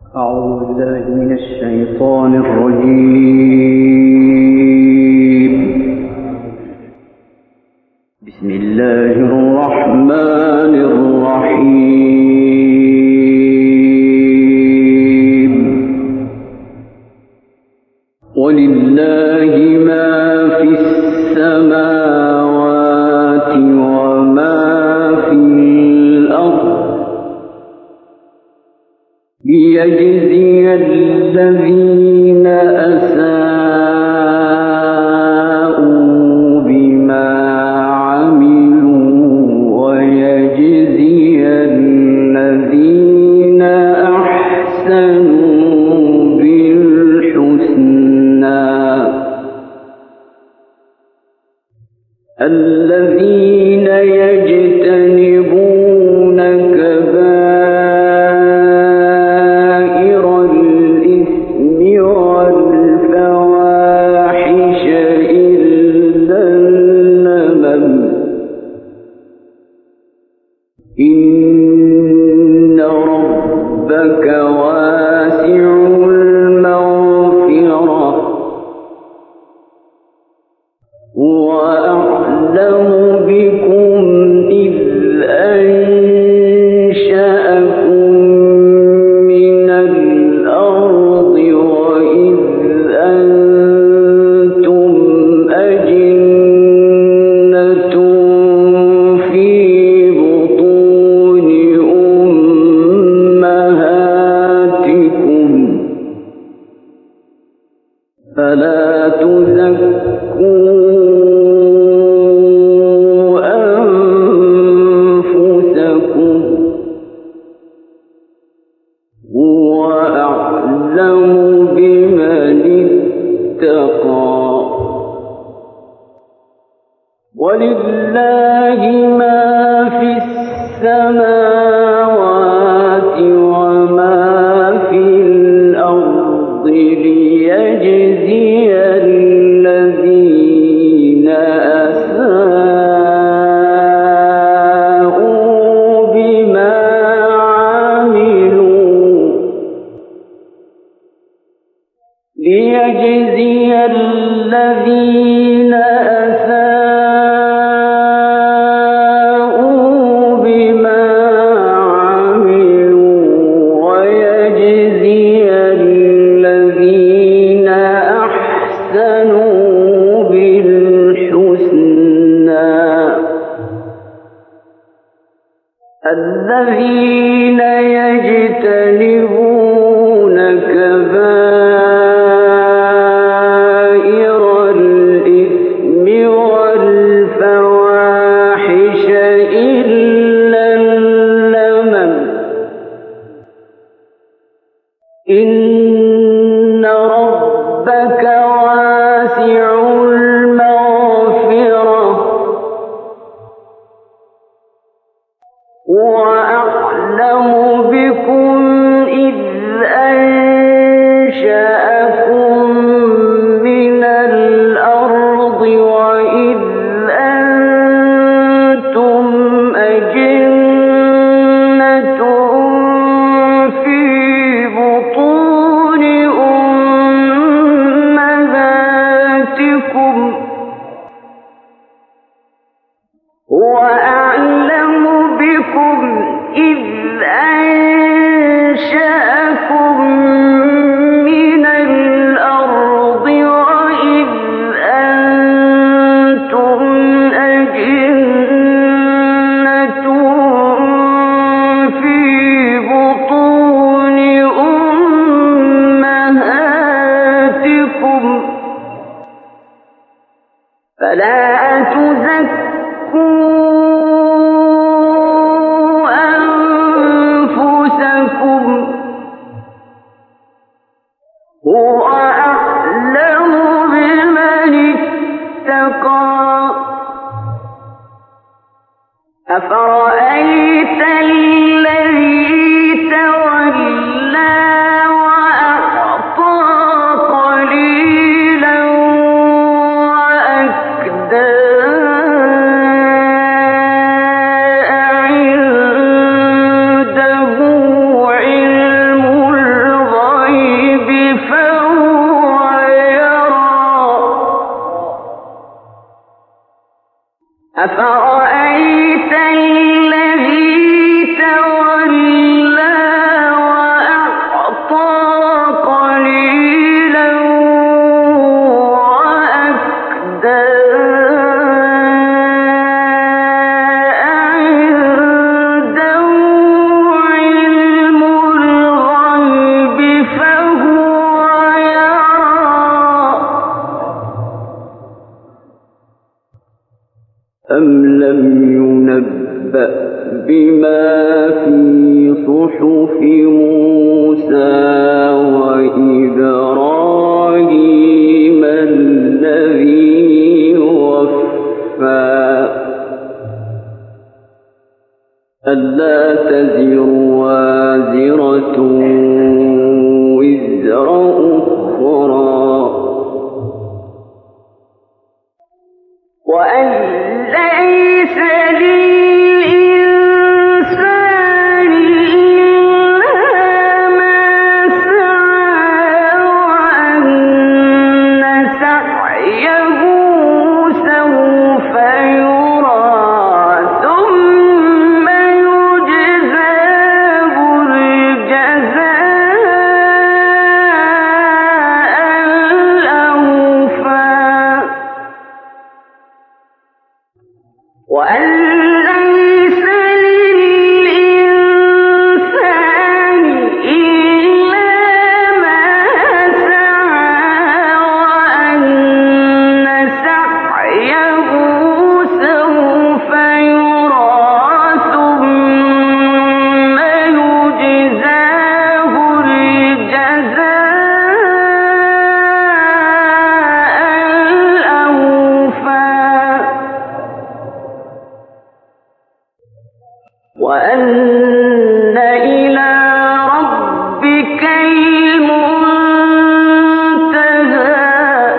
أعوذ بالله من الشيطان الرجيم. بسم الله الرحمن الرحيم. ولله ما في السماوات وما في الأرض ليجزي الذين أساءوا بما عملوا ويجزي الذين أحسنوا بالحسنى الذين يجتنبون كبائر الإثم والفواحش إلا اللمم إن ربك واسع المغفرة وأعلم بكم إذ أنشأكم من الأرض وإذ أنتم أجنة في بطون أمهاتكم فلا تزكوا أنفسكم هو أعلم بمن اتقى ولله ما في السماوات وما في الأرض ليجزي الذين أساءوا بما عملوا ليجزي الذين أساءوا بما عملوا ويجزي الذين أحسنوا بالحسنى الذين يجتنبون كبائر الإثم والفواحش إلا اللمم إن ربك واسع المغفرة وأعلم بكم إذ أنشأكم من الأرض وإذ أنتم أجنة في بطون أمهاتكم وأعلم بكم إذ أنشأكم من الأرض وإذ أنتم أجنة في بطون أمهاتكم فلا تزكوا أنفسكم هو أعلم بمن اتقى أفرأيت الذي تولى وأعطى قليلا وأكدى عنده علم أفرأيت الذي تولى وأعطى قليلا وأكدى عنده علم الغيب فهو يرى أم لم ينبأ بما في صحف موسى وإبراهيم الذي وفى ألا تزر وازرة وزر أخرى وأن ليس للإنسان إلا ما سعى وأن سعيه سوف يرى ثم يجزاه الجزاء الأوفى وأن ليس للإنسان إلا ما سعى وأن سعيه سوف يرى ثم يجزاه الجزاء الأوفى وأن إلى ربك المنتهى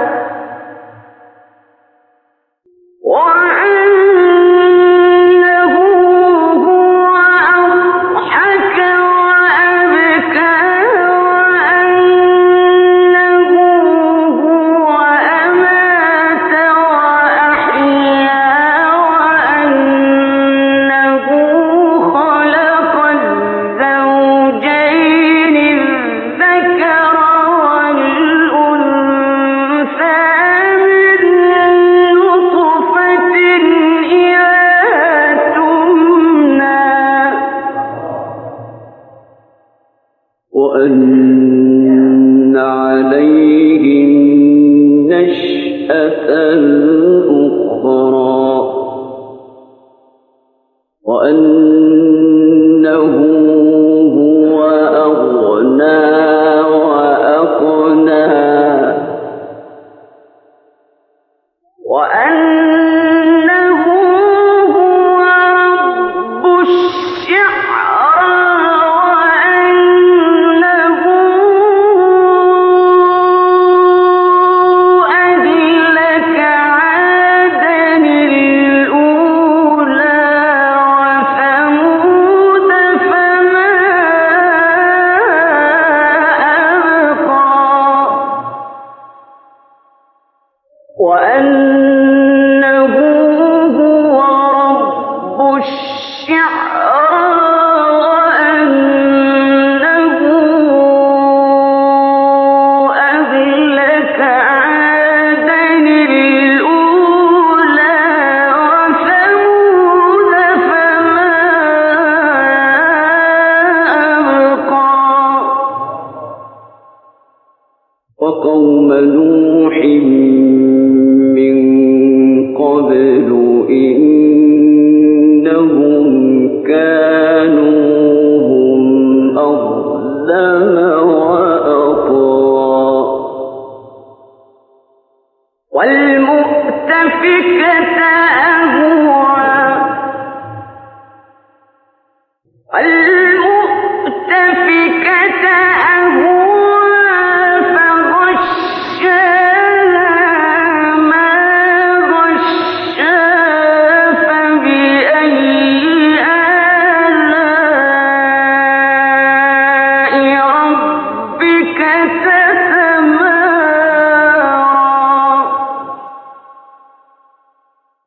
وأنه هو أضحك وأبكى وأنه هو أمات وأحيا وأنه خلق الزوجين الذكر والأنثى من نطفة إذا تمنى وأن عليه النشأة الأخرى وأنه هو أغنى وأقنى وأنه هو رب الشعرى وأنه أهلك عادا الأولى وثمود فما أبقى وأنه هو رب الشعرى وأنه أهلك عادا الأولى وثمود فما أبقى وقوم نوح من قبل إنهم كانوا هم أظلم وأطغى والمؤتفكة أهوى والمؤتفكة أهوى فغشاها ما غشا فبأي آلاء ربك تتمارى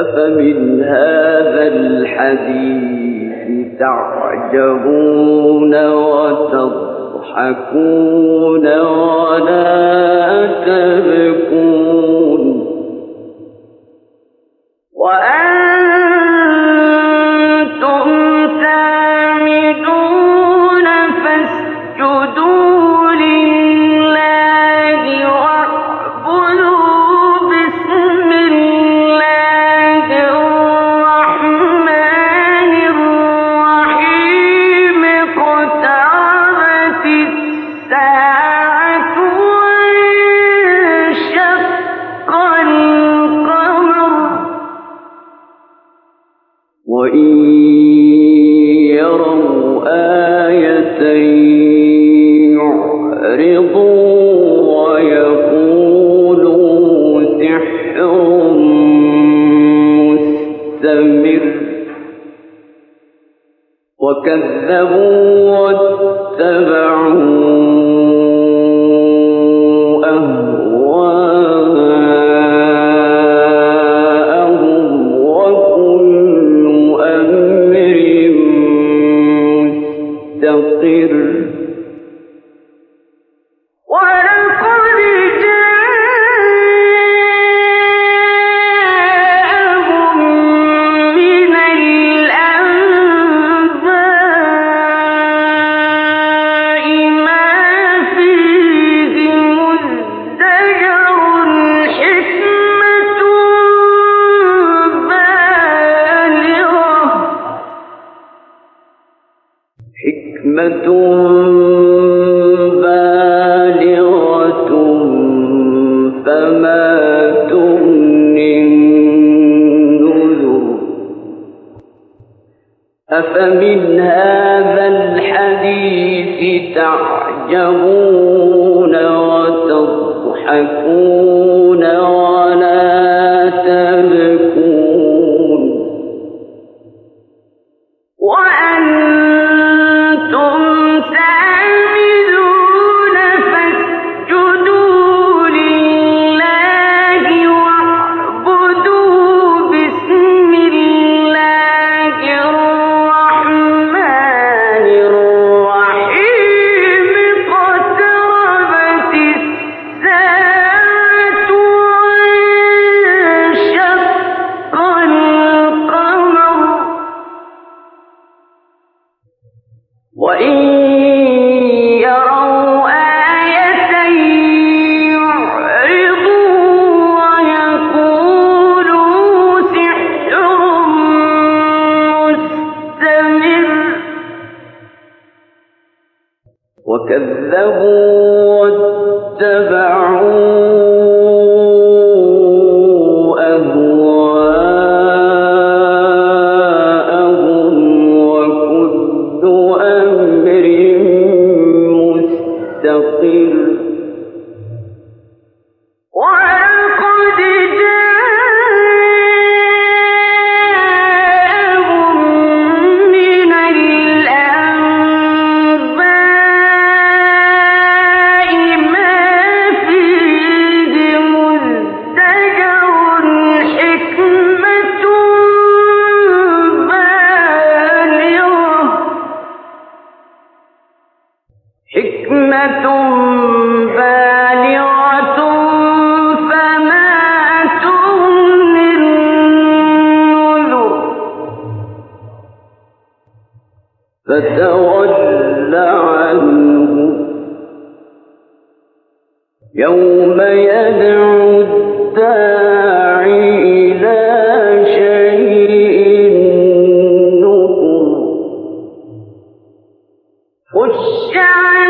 أفمن هذا الحديث تعجبون وتضحكون ولا تبكون وأنتم سامدون فاسجدوا لله واعبدوا بسم الله الرحمن الرحيم اقتربت الساعة وانشق القمر وإن يروا آية يعرضوا ويقولوا سحر مستمر وكذبوا واتبعوا ولقد جاءهم من الأنباء ما فيه مزدجر حكمة بالغة فما تغني النذر أفمن هذا الحديث تعجبون وتضحكون ولا تبكون وأنتم سامدون فاسجدوا لله واعبدوا بسم الله الرحمن الرحيم اقتربت الساعة وانشق القمر وإن يروا آية يعرضوا ويقولوا سحر مستمر وكذبوا واتبعوا أهواءهم وكل أمر مستقر ولقد جاءهم من الأنباء ما فيه مزدجر حكمة بالغة فما تغني النذر فتول عنهم يوم يدعو الداعي إلى شيء نكر خش عن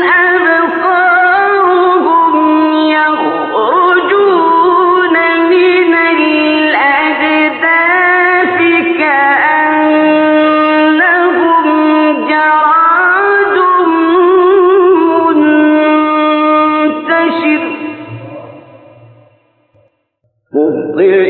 أبصارهم يخرجون من الأجداث كأنهم جراد منتشر مهطعين